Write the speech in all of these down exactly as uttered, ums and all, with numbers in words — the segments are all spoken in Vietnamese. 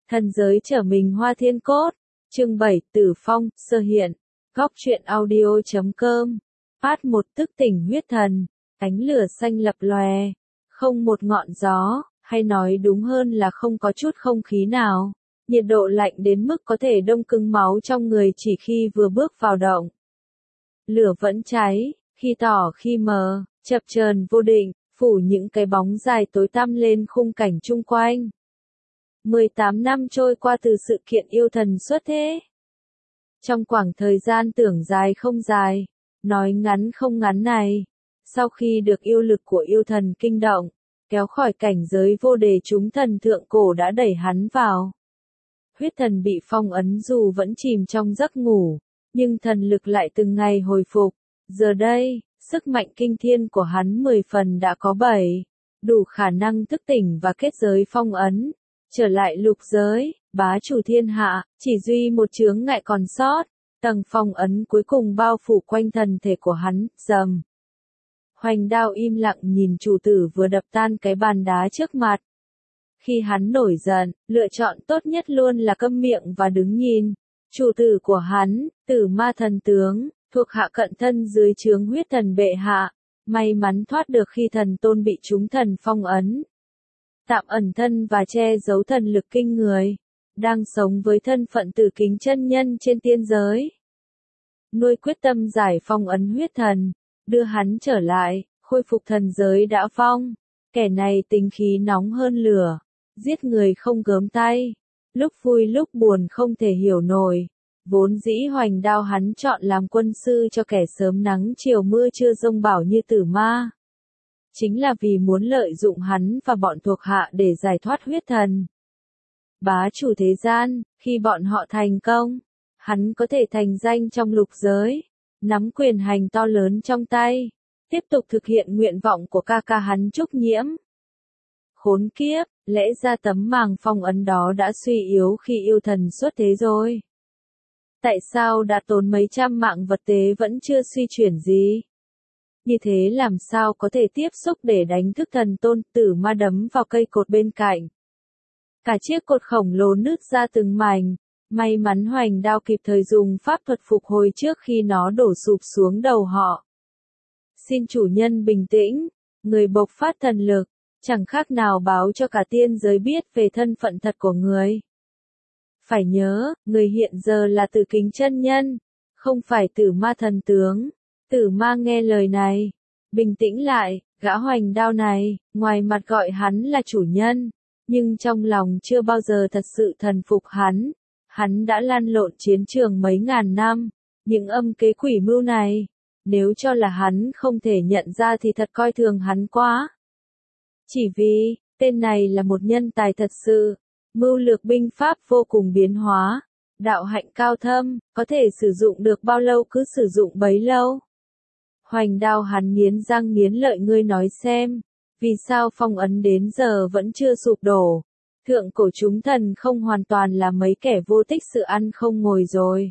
Thần giới trở mình Hoa Thiên Cốt. Chương bảy, Tử Phong, sơ hiện. Góc truyện audio chấm com. Phát một thức tỉnh huyết thần. Ánh lửa xanh lập lòe. Không một ngọn gió, hay nói đúng hơn là không có chút không khí nào. Nhiệt độ lạnh đến mức có thể đông cứng máu trong người chỉ khi vừa bước vào động. Lửa vẫn cháy, khi tỏ khi mờ, chập chờn vô định, phủ những cái bóng dài tối tăm lên khung cảnh chung quanh. mười tám năm trôi qua từ sự kiện yêu thần xuất thế. Trong khoảng thời gian tưởng dài không dài, nói ngắn không ngắn này, sau khi được yêu lực của yêu thần kinh động, kéo khỏi cảnh giới vô đề chúng thần thượng cổ đã đẩy hắn vào. Huyết thần bị phong ấn dù vẫn chìm trong giấc ngủ, nhưng thần lực lại từng ngày hồi phục. Giờ đây, sức mạnh kinh thiên của hắn mười phần đã có bảy, đủ khả năng thức tỉnh và kết giới phong ấn. Trở lại lục giới, bá chủ thiên hạ, chỉ duy một chướng ngại còn sót, tầng phong ấn cuối cùng bao phủ quanh thân thể của hắn, rầm. Hoành đao im lặng nhìn chủ tử vừa đập tan cái bàn đá trước mặt. Khi hắn nổi giận, lựa chọn tốt nhất luôn là câm miệng và đứng nhìn. Chủ tử của hắn, Tử Ma thần tướng, thuộc hạ cận thân dưới trướng huyết thần bệ hạ, may mắn thoát được khi thần tôn bị chúng thần phong ấn. Tạm ẩn thân và che giấu thần lực kinh người, đang sống với thân phận Tử Kính chân nhân trên tiên giới. Nuôi quyết tâm giải phong ấn huyết thần, đưa hắn trở lại, khôi phục thần giới đã phong. Kẻ này tính khí nóng hơn lửa, giết người không gớm tay, lúc vui lúc buồn không thể hiểu nổi. Vốn dĩ hoành đao hắn chọn làm quân sư cho kẻ sớm nắng chiều mưa chưa rông bảo như Tử Ma. Chính là vì muốn lợi dụng hắn và bọn thuộc hạ để giải thoát huyết thần. Bá chủ thế gian, khi bọn họ thành công, hắn có thể thành danh trong lục giới, nắm quyền hành to lớn trong tay, tiếp tục thực hiện nguyện vọng của ca ca hắn Trúc Nhiễm. Khốn kiếp, lẽ ra tấm màng phong ấn đó đã suy yếu khi yêu thần xuất thế rồi. Tại sao đã tốn mấy trăm mạng vật tế vẫn chưa suy chuyển gì? Như thế làm sao có thể tiếp xúc để đánh thức thần tôn? Tử Ma đấm vào cây cột bên cạnh. Cả chiếc cột khổng lồ nứt ra từng mảnh, may mắn hoành đao kịp thời dùng pháp thuật phục hồi trước khi nó đổ sụp xuống đầu họ. Xin chủ nhân bình tĩnh, người bộc phát thần lực, chẳng khác nào báo cho cả tiên giới biết về thân phận thật của người. Phải nhớ, người hiện giờ là Tử Kính chân nhân, không phải Tử Ma thần tướng. Tử Ma nghe lời này, bình tĩnh lại, gã hoành đao này, ngoài mặt gọi hắn là chủ nhân, nhưng trong lòng chưa bao giờ thật sự thần phục hắn. Hắn đã lăn lộn chiến trường mấy ngàn năm, những âm kế quỷ mưu này, nếu cho là hắn không thể nhận ra thì thật coi thường hắn quá. Chỉ vì, tên này là một nhân tài thật sự, mưu lược binh pháp vô cùng biến hóa, đạo hạnh cao thâm, có thể sử dụng được bao lâu cứ sử dụng bấy lâu. Hoành đao hắn nghiến răng nghiến lợi, ngươi nói xem, vì sao phong ấn đến giờ vẫn chưa sụp đổ? Thượng cổ chúng thần không hoàn toàn là mấy kẻ vô tích sự ăn không ngồi rồi.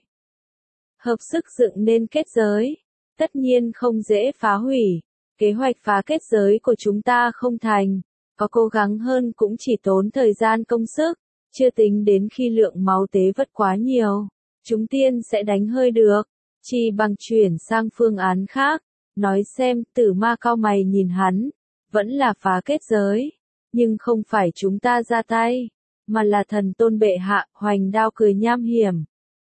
Hợp sức dựng nên kết giới, tất nhiên không dễ phá hủy. Kế hoạch phá kết giới của chúng ta không thành, có cố gắng hơn cũng chỉ tốn thời gian công sức, chưa tính đến khi lượng máu tế vất quá nhiều, chúng tiên sẽ đánh hơi được, chỉ bằng chuyển sang phương án khác. Nói xem, Tử Ma cau mày nhìn hắn, vẫn là phá kết giới, nhưng không phải chúng ta ra tay, mà là thần tôn bệ hạ. Hoành đao cười nham hiểm.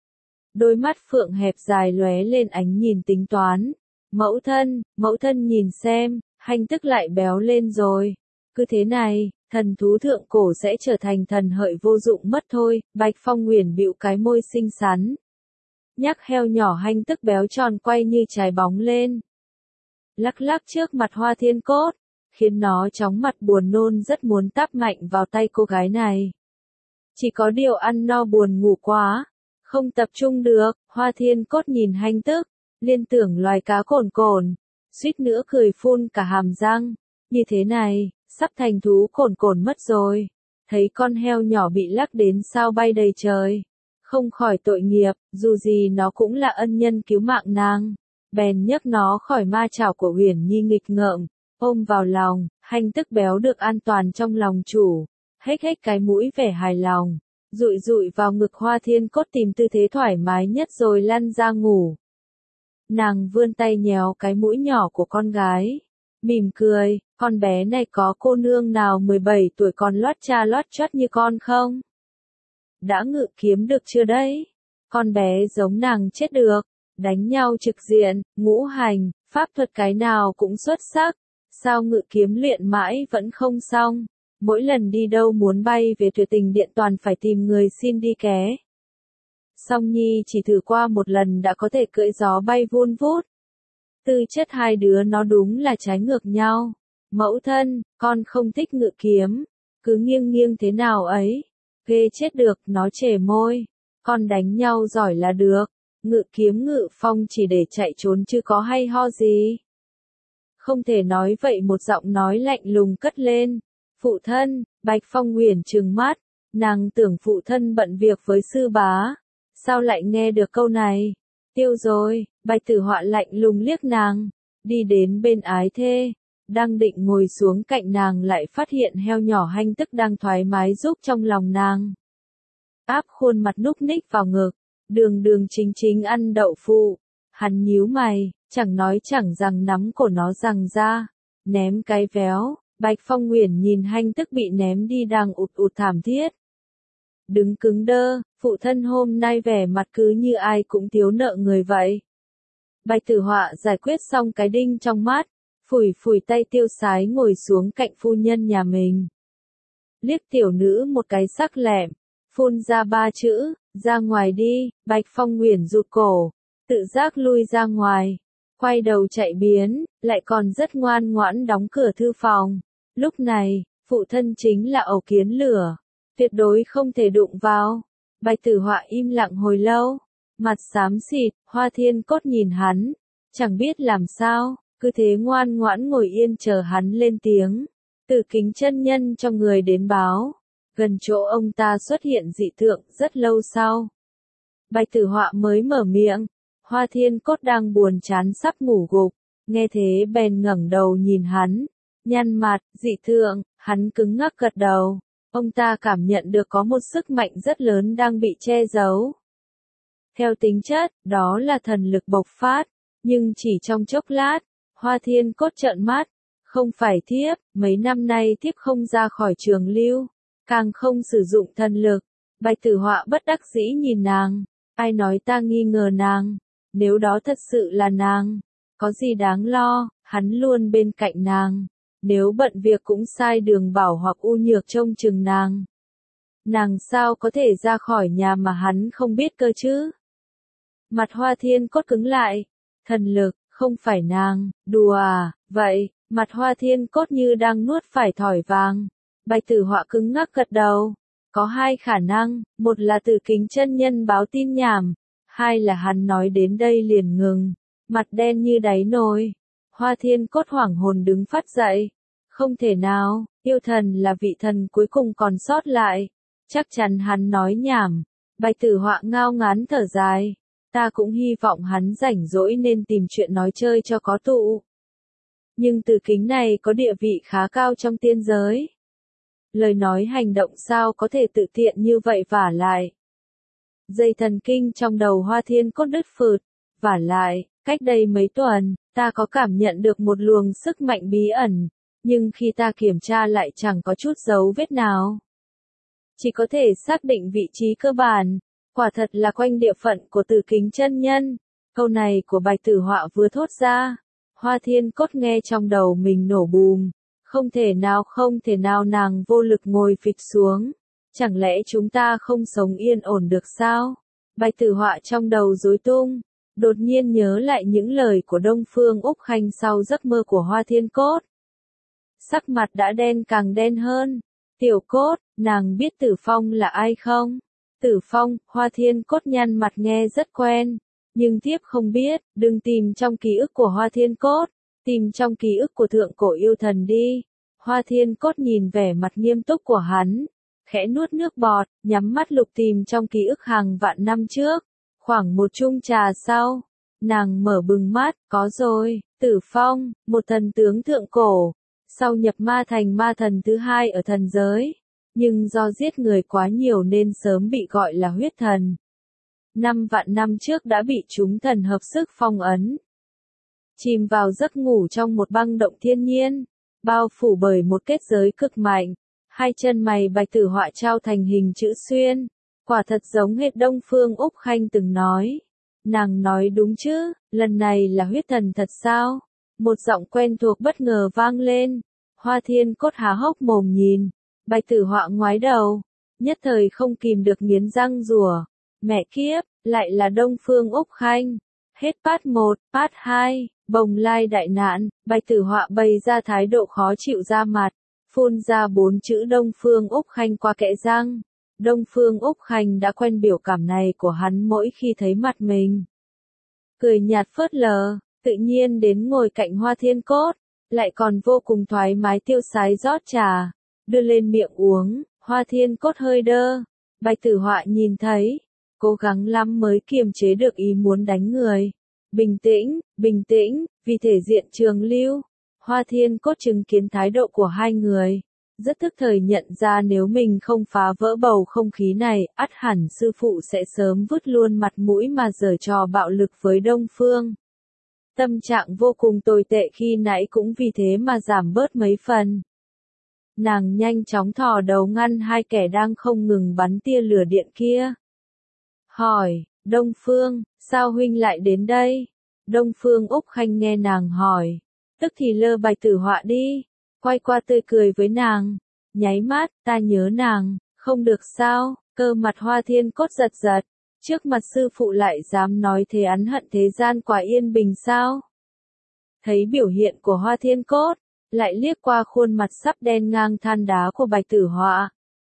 Đôi mắt phượng hẹp dài lóe lên ánh nhìn tính toán. Mẫu thân, mẫu thân nhìn xem, hành tức lại béo lên rồi. Cứ thế này, thần thú thượng cổ sẽ trở thành thần hợi vô dụng mất thôi. Bạch Phong Nguyền bĩu cái môi xinh xắn. Nhắc heo nhỏ hành tức béo tròn quay như trái bóng lên. Lắc lắc trước mặt Hoa Thiên Cốt, khiến nó chóng mặt buồn nôn rất muốn táp mạnh vào tay cô gái này. Chỉ có điều ăn no buồn ngủ quá, không tập trung được. Hoa Thiên Cốt nhìn hành tức, liên tưởng loài cá cồn cồn, suýt nữa cười phun cả hàm răng. Như thế này, sắp thành thú cồn cồn mất rồi. Thấy con heo nhỏ bị lắc đến sao bay đầy trời, không khỏi tội nghiệp, dù gì nó cũng là ân nhân cứu mạng nàng. Bèn nhấc nó khỏi ma chảo của Huyền Nhi nghịch ngợm, ôm vào lòng. Hành tức béo được an toàn trong lòng chủ, hếch hếch cái mũi vẻ hài lòng, dụi dụi vào ngực Hoa Thiên Cốt tìm tư thế thoải mái nhất rồi lăn ra ngủ. Nàng vươn tay nhéo cái mũi nhỏ của con gái, mỉm cười, con bé này có cô nương nào mười bảy tuổi còn lót cha lót chót như con không? Đã ngự kiếm được chưa đấy? Con bé giống nàng chết được, đánh nhau trực diện, ngũ hành, pháp thuật cái nào cũng xuất sắc, sao ngự kiếm luyện mãi vẫn không xong, mỗi lần đi đâu muốn bay về tuyệt tình điện toàn phải tìm người xin đi ké. Song Nhi chỉ thử qua một lần đã có thể cưỡi gió bay vun vút. Tư chất hai đứa nó đúng là trái ngược nhau. Mẫu thân, con không thích ngự kiếm, cứ nghiêng nghiêng thế nào ấy. Ghê chết được, nó chề môi. Con đánh nhau giỏi là được, ngự kiếm ngự phong chỉ để chạy trốn chứ có hay ho gì. Không thể nói vậy, một giọng nói lạnh lùng cất lên. Phụ thân, Bạch Phong Uyển trừng mắt, nàng tưởng phụ thân bận việc với sư bá. Sao lại nghe được câu này? Tiêu rồi, Bạch Tử Họa lạnh lùng liếc nàng, đi đến bên ái thê, đang định ngồi xuống cạnh nàng lại phát hiện heo nhỏ Hanh Tức đang thoải mái giúp trong lòng nàng. Áp khuôn mặt núc ních vào ngực, đường đường chính chính ăn đậu phụ, hắn nhíu mày, chẳng nói chẳng rằng nắm cổ nó giằng ra, ném cái véo, Bạch Phong Uyển nhìn Hanh Tức bị ném đi đang ụt ụt thảm thiết. Đứng cứng đơ, phụ thân hôm nay vẻ mặt cứ như ai cũng thiếu nợ người vậy. Bạch Tử Họa giải quyết xong cái đinh trong mắt, phủi phủi tay tiêu sái ngồi xuống cạnh phu nhân nhà mình. Liếc tiểu nữ một cái sắc lẹm, phun ra ba chữ, ra ngoài đi, Bạch Phong Uyển rụt cổ, tự giác lui ra ngoài, quay đầu chạy biến, lại còn rất ngoan ngoãn đóng cửa thư phòng. Lúc này, phụ thân chính là ẩu kiến lửa. Tuyệt đối không thể đụng vào. Bạch Tử Họa im lặng hồi lâu, mặt xám xịt, Hoa Thiên Cốt nhìn hắn, chẳng biết làm sao, cứ thế ngoan ngoãn ngồi yên chờ hắn lên tiếng. Từ Kính chân nhân cho người đến báo, gần chỗ ông ta xuất hiện dị tượng rất lâu sau. Bạch Tử Họa mới mở miệng, Hoa Thiên Cốt đang buồn chán sắp ngủ gục, nghe thế bèn ngẩng đầu nhìn hắn, nhăn mặt, dị tượng, hắn cứng ngắc gật đầu. Ông ta cảm nhận được có một sức mạnh rất lớn đang bị che giấu. Theo tính chất, đó là thần lực bộc phát, nhưng chỉ trong chốc lát, Hoa Thiên Cốt trợn mắt, không phải thiếp, mấy năm nay thiếp không ra khỏi trường lưu, càng không sử dụng thần lực. Bạch Tử Họa bất đắc dĩ nhìn nàng, ai nói ta nghi ngờ nàng, nếu đó thật sự là nàng, có gì đáng lo, hắn luôn bên cạnh nàng. Nếu bận việc cũng sai đường bảo hoặc u nhược trông chừng nàng. Nàng sao có thể ra khỏi nhà mà hắn không biết cơ chứ? Mặt Hoa Thiên Cốt cứng lại. Thần lực, không phải nàng, đùa à, vậy, mặt Hoa Thiên Cốt như đang nuốt phải thỏi vàng. Bạch Tử Họa cứng ngắc gật đầu. Có hai khả năng, một là Từ Kính chân nhân báo tin nhảm, hai là hắn nói đến đây liền ngừng, mặt đen như đáy nồi. Hoa Thiên Cốt hoảng hồn đứng phát dậy. Không thể nào, yêu thần là vị thần cuối cùng còn sót lại. Chắc chắn hắn nói nhảm. Bạch Tử Họa ngao ngán thở dài. Ta cũng hy vọng hắn rảnh rỗi nên tìm chuyện nói chơi cho có tụ. Nhưng Từ Kính này có địa vị khá cao trong tiên giới. Lời nói hành động sao có thể tự tiện như vậy vả lại. Dây thần kinh trong đầu Hoa Thiên Cốt đứt phượt. Vả lại, cách đây mấy tuần, ta có cảm nhận được một luồng sức mạnh bí ẩn. Nhưng khi ta kiểm tra lại chẳng có chút dấu vết nào. Chỉ có thể xác định vị trí cơ bản, quả thật là quanh địa phận của Từ Kính chân nhân. Câu này của Bạch Tử Họa vừa thốt ra, Hoa Thiên Cốt nghe trong đầu mình nổ bùm. Không thể nào không thể nào, nàng vô lực ngồi phịch xuống. Chẳng lẽ chúng ta không sống yên ổn được sao? Bạch Tử Họa trong đầu rối tung, đột nhiên nhớ lại những lời của Đông Phương Úc Khanh sau giấc mơ của Hoa Thiên Cốt. Sắc mặt đã đen càng đen hơn. Tiểu Cốt, nàng biết Tử Phong là ai không? Tử Phong, Hoa Thiên Cốt nhăn mặt nghe rất quen. Nhưng thiếp không biết, đừng tìm trong ký ức của Hoa Thiên Cốt. Tìm trong ký ức của thượng cổ yêu thần đi. Hoa Thiên Cốt nhìn vẻ mặt nghiêm túc của hắn. Khẽ nuốt nước bọt, nhắm mắt lục tìm trong ký ức hàng vạn năm trước. Khoảng một chung trà sau. Nàng mở bừng mắt, có rồi, Tử Phong, một thần tướng thượng cổ. Sau nhập ma thành ma thần thứ hai ở thần giới, nhưng do giết người quá nhiều nên sớm bị gọi là huyết thần. Năm vạn năm trước đã bị chúng thần hợp sức phong ấn. Chìm vào giấc ngủ trong một băng động thiên nhiên, bao phủ bởi một kết giới cực mạnh. Hai chân mày Bạch Tử Họa trao thành hình chữ xuyên, quả thật giống hệt Đông Phương Úc Khanh từng nói. Nàng nói đúng chứ, lần này là huyết thần thật sao? Một giọng quen thuộc bất ngờ vang lên. Hoa Thiên Cốt há hốc mồm nhìn, Bạch Tử Họa ngoái đầu, nhất thời không kìm được nghiến răng rủa. Mẹ kiếp, lại là Đông Phương Úc Khanh. Hết part một, part hai, bồng lai đại nạn, Bạch Tử Họa bày ra thái độ khó chịu ra mặt, phun ra bốn chữ Đông Phương Úc Khanh qua kẽ răng. Đông Phương Úc Khanh đã quen biểu cảm này của hắn mỗi khi thấy mặt mình. Cười nhạt phớt lờ, tự nhiên đến ngồi cạnh Hoa Thiên Cốt, lại còn vô cùng thoải mái tiêu sái rót trà, đưa lên miệng uống. Hoa Thiên Cốt hơi đơ, Bạch Tử Họa nhìn thấy, cố gắng lắm mới kiềm chế được ý muốn đánh người. Bình tĩnh, bình tĩnh, vì thể diện Trường Lưu. Hoa Thiên Cốt chứng kiến thái độ của hai người, rất tức thời nhận ra nếu mình không phá vỡ bầu không khí này, ắt hẳn sư phụ sẽ sớm vứt luôn mặt mũi mà giở trò bạo lực với Đông Phương. Tâm trạng vô cùng tồi tệ khi nãy cũng vì thế mà giảm bớt mấy phần. Nàng nhanh chóng thò đầu ngăn hai kẻ đang không ngừng bắn tia lửa điện kia. Hỏi, Đông Phương, sao huynh lại đến đây? Đông Phương Úc Khanh nghe nàng hỏi, tức thì lơ Bạch Tử Họa đi, quay qua tươi cười với nàng, nháy mắt, ta nhớ nàng, không được sao? Cơ mặt Hoa Thiên Cốt giật giật, trước mặt sư phụ lại dám nói thế, oán hận thế gian quả yên bình sao? Thấy biểu hiện của Hoa Thiên Cốt, lại liếc qua khuôn mặt sắp đen ngang than đá của Bạch Tử Họa.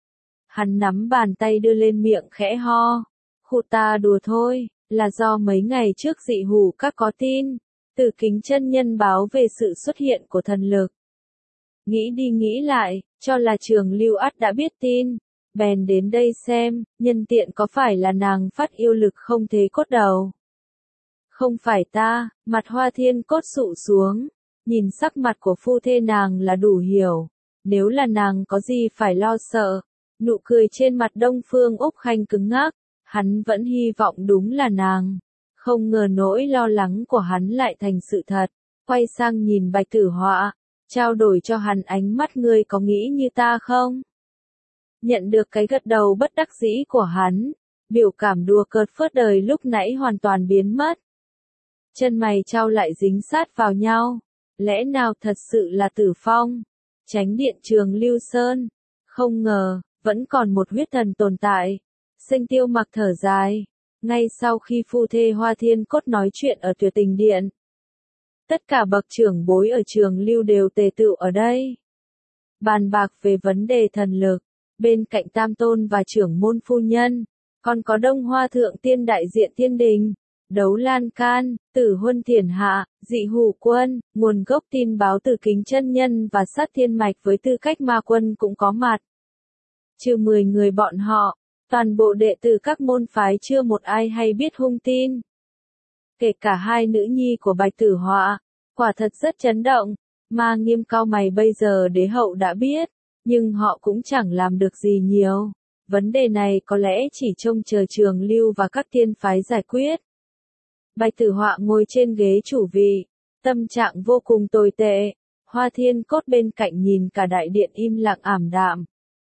Hắn nắm bàn tay đưa lên miệng khẽ ho, khu ta đùa thôi, là do mấy ngày trước dị hủ các có tin, Tử Kính chân nhân báo về sự xuất hiện của thần lực. Nghĩ đi nghĩ lại, cho là Trường Lưu ắt đã biết tin, bèn đến đây xem, nhân tiện có phải là nàng phát yêu lực không thế cốt đầu. Không phải ta, mặt Hoa Thiên Cốt sụ xuống, nhìn sắc mặt của phu thê nàng là đủ hiểu, nếu là nàng có gì phải lo sợ. Nụ cười trên mặt Đông Phương Úc Khanh cứng ngắc, hắn vẫn hy vọng đúng là nàng, không ngờ nỗi lo lắng của hắn lại thành sự thật. Quay sang nhìn Bạch Tử Họa, trao đổi cho hắn ánh mắt, ngươi có nghĩ như ta không? Nhận được cái gật đầu bất đắc dĩ của hắn, biểu cảm đùa cợt phớt đời lúc nãy hoàn toàn biến mất. Chân mày trao lại dính sát vào nhau, lẽ nào thật sự là Tử Phong, Chánh Điện Trường Lưu Sơn? Không ngờ, vẫn còn một huyết thần tồn tại. Sinh Tiêu Mặc thở dài, ngay sau khi phu thê Hoa Thiên Cốt nói chuyện ở Tuyệt Tình Điện, tất cả bậc trưởng bối ở Trường Lưu đều tề tựu ở đây, bàn bạc về vấn đề thần lực. Bên cạnh Tam Tôn và trưởng môn phu nhân, còn có Đông Hoa Thượng Tiên đại diện Thiên Đình, Đấu Lan Can, Tử Huân Thiền Hạ, Dị Hủ Quân, nguồn gốc tin báo Tử Kính chân nhân và Sát Thiên Mạch với tư cách ma quân cũng có mặt. Trừ mười người bọn họ, toàn bộ đệ tử các môn phái chưa một ai hay biết hung tin. Kể cả hai nữ nhi của Bạch Tử Họa, quả thật rất chấn động. Ma Nghiêm cau mày, bây giờ đế hậu đã biết, nhưng họ cũng chẳng làm được gì nhiều. Vấn đề này có lẽ chỉ trông chờ Trường Lưu và các tiên phái giải quyết. Bạch Tử Họa ngồi trên ghế chủ vị, tâm trạng vô cùng tồi tệ. Hoa Thiên Cốt bên cạnh nhìn cả đại điện im lặng ảm đạm.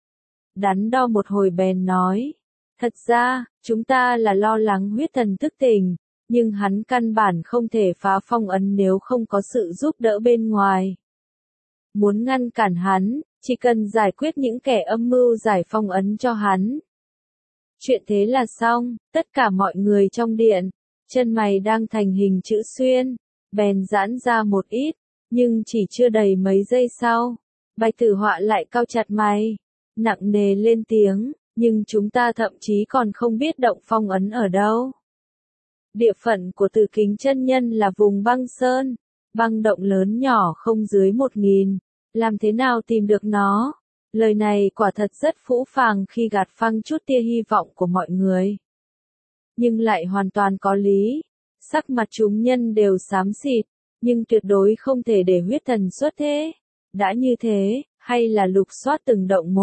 Đắn đo một hồi bèn nói, thật ra, chúng ta là lo lắng huyết thần thức tỉnh, nhưng hắn căn bản không thể phá phong ấn nếu không có sự giúp đỡ bên ngoài. Muốn ngăn cản hắn, chỉ cần giải quyết những kẻ âm mưu giải phong ấn cho hắn. Chuyện thế là xong. Tất cả mọi người trong điện, chân mày đang thành hình chữ xuyên, bèn giãn ra một ít, nhưng chỉ chưa đầy mấy giây sau, Bạch Tử Họa lại cau chặt mày, nặng nề lên tiếng, nhưng chúng ta thậm chí còn không biết động phong ấn ở đâu. Địa phận của Tử Kính chân nhân là vùng băng sơn, băng động lớn nhỏ không dưới một nghìn, làm thế nào tìm được nó? Lời này quả thật rất phũ phàng khi gạt phăng chút tia hy vọng của mọi người. Nhưng lại hoàn toàn có lý, sắc mặt chúng nhân đều xám xịt, nhưng tuyệt đối không thể để huyết thần xuất thế. Đã như thế, hay là lục soát từng động một,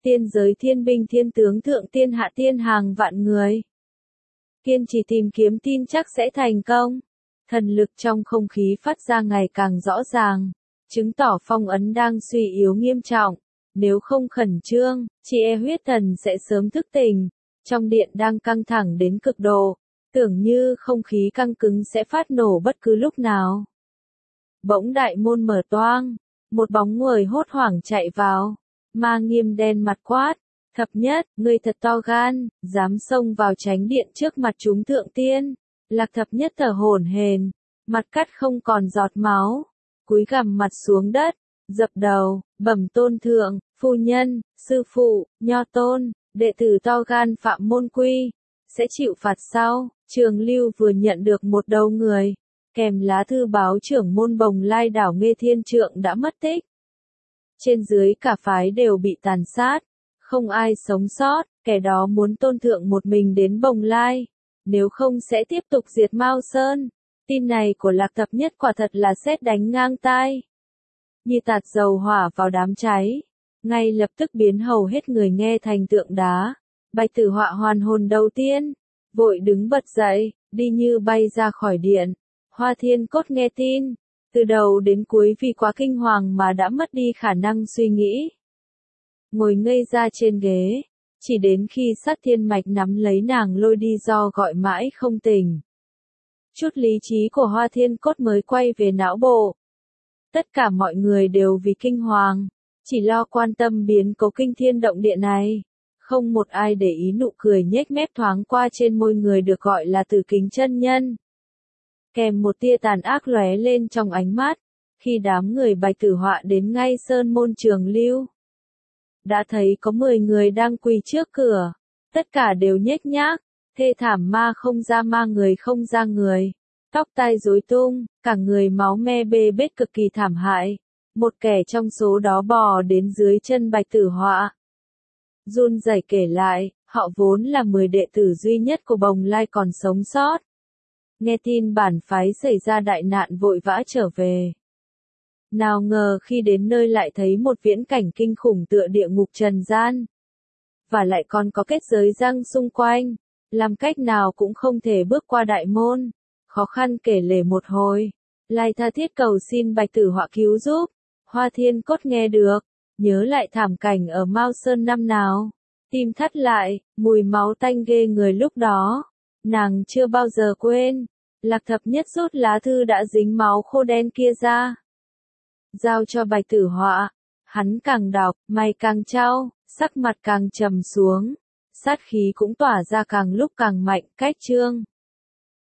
tiên giới thiên binh thiên tướng thượng tiên hạ tiên hàng vạn người. Kiên trì tìm kiếm tin chắc sẽ thành công. Thần lực trong không khí phát ra ngày càng rõ ràng, chứng tỏ phong ấn đang suy yếu nghiêm trọng. Nếu không khẩn trương, chị e huyết thần sẽ sớm thức tỉnh. Trong điện đang căng thẳng đến cực độ, tưởng như không khí căng cứng sẽ phát nổ bất cứ lúc nào. Bỗng đại môn mở toang, một bóng người hốt hoảng chạy vào. Ma Nghiêm đen mặt quát, Thập Nhất, ngươi thật to gan, dám xông vào chánh điện trước mặt chúng thượng tiên. Lạc Thập Nhất thở hổn hển, mặt cắt không còn giọt máu, cúi gằm mặt xuống đất, dập đầu, bẩm tôn thượng, phu nhân, sư phụ, nho tôn, đệ tử to gan phạm môn quy, sẽ chịu phạt sau. Trường Lưu vừa nhận được một đầu người, kèm lá thư báo trưởng môn Bồng Lai đảo Nghê Thiên Trượng đã mất tích. Trên dưới cả phái đều bị tàn sát, không ai sống sót, kẻ đó muốn tôn thượng một mình đến Bồng Lai, nếu không sẽ tiếp tục diệt Mao Sơn. Tin này của Lạc Thập Nhất quả thật là sét đánh ngang tai. Như tạt dầu hỏa vào đám cháy, ngay lập tức biến hầu hết người nghe thành tượng đá. Bạch Tử Họa hoàn hồn đầu tiên, vội đứng bật dậy, đi như bay ra khỏi điện. Hoa Thiên Cốt nghe tin, từ đầu đến cuối vì quá kinh hoàng mà đã mất đi khả năng suy nghĩ. Ngồi ngây ra trên ghế, chỉ đến khi Sát Thiên Mạch nắm lấy nàng lôi đi do gọi mãi không tỉnh. Chút lý trí của Hoa Thiên Cốt mới quay về não bộ. Tất cả mọi người đều vì kinh hoàng, chỉ lo quan tâm biến cố kinh thiên động địa này. Không một ai để ý nụ cười nhếch mép thoáng qua trên môi người được gọi là Tử Kính chân nhân. Kèm một tia tàn ác lóe lên trong ánh mắt, khi đám người Bạch Tử Họa đến ngay sơn môn Trường Lưu. Đã thấy có mười người đang quỳ trước cửa, tất cả đều nhếch nhác, thê thảm ma không ra ma người không ra người, tóc tai rối tung, cả người máu me bê bết cực kỳ thảm hại. Một kẻ trong số đó bò đến dưới chân Bạch Tử Họa. Run rẩy kể lại, họ vốn là mười đệ tử duy nhất của Bồng Lai còn sống sót. Nghe tin bản phái xảy ra đại nạn vội vã trở về. Nào ngờ khi đến nơi lại thấy một viễn cảnh kinh khủng tựa địa ngục trần gian. Và lại còn có kết giới răng xung quanh, làm cách nào cũng không thể bước qua đại môn. Khó khăn kể lể một hồi, lại tha thiết cầu xin Bạch Tử Họa cứu giúp. Hoa Thiên Cốt nghe được, nhớ lại thảm cảnh ở Mao Sơn năm nào, tim thắt lại, mùi máu tanh ghê người lúc đó. Nàng chưa bao giờ quên. Lạc Thập Nhất rút lá thư đã dính máu khô đen kia ra, giao cho Bạch Tử Họa. Hắn càng đọc, mày càng trao, sắc mặt càng trầm xuống, sát khí cũng tỏa ra càng lúc càng mạnh. Cách chương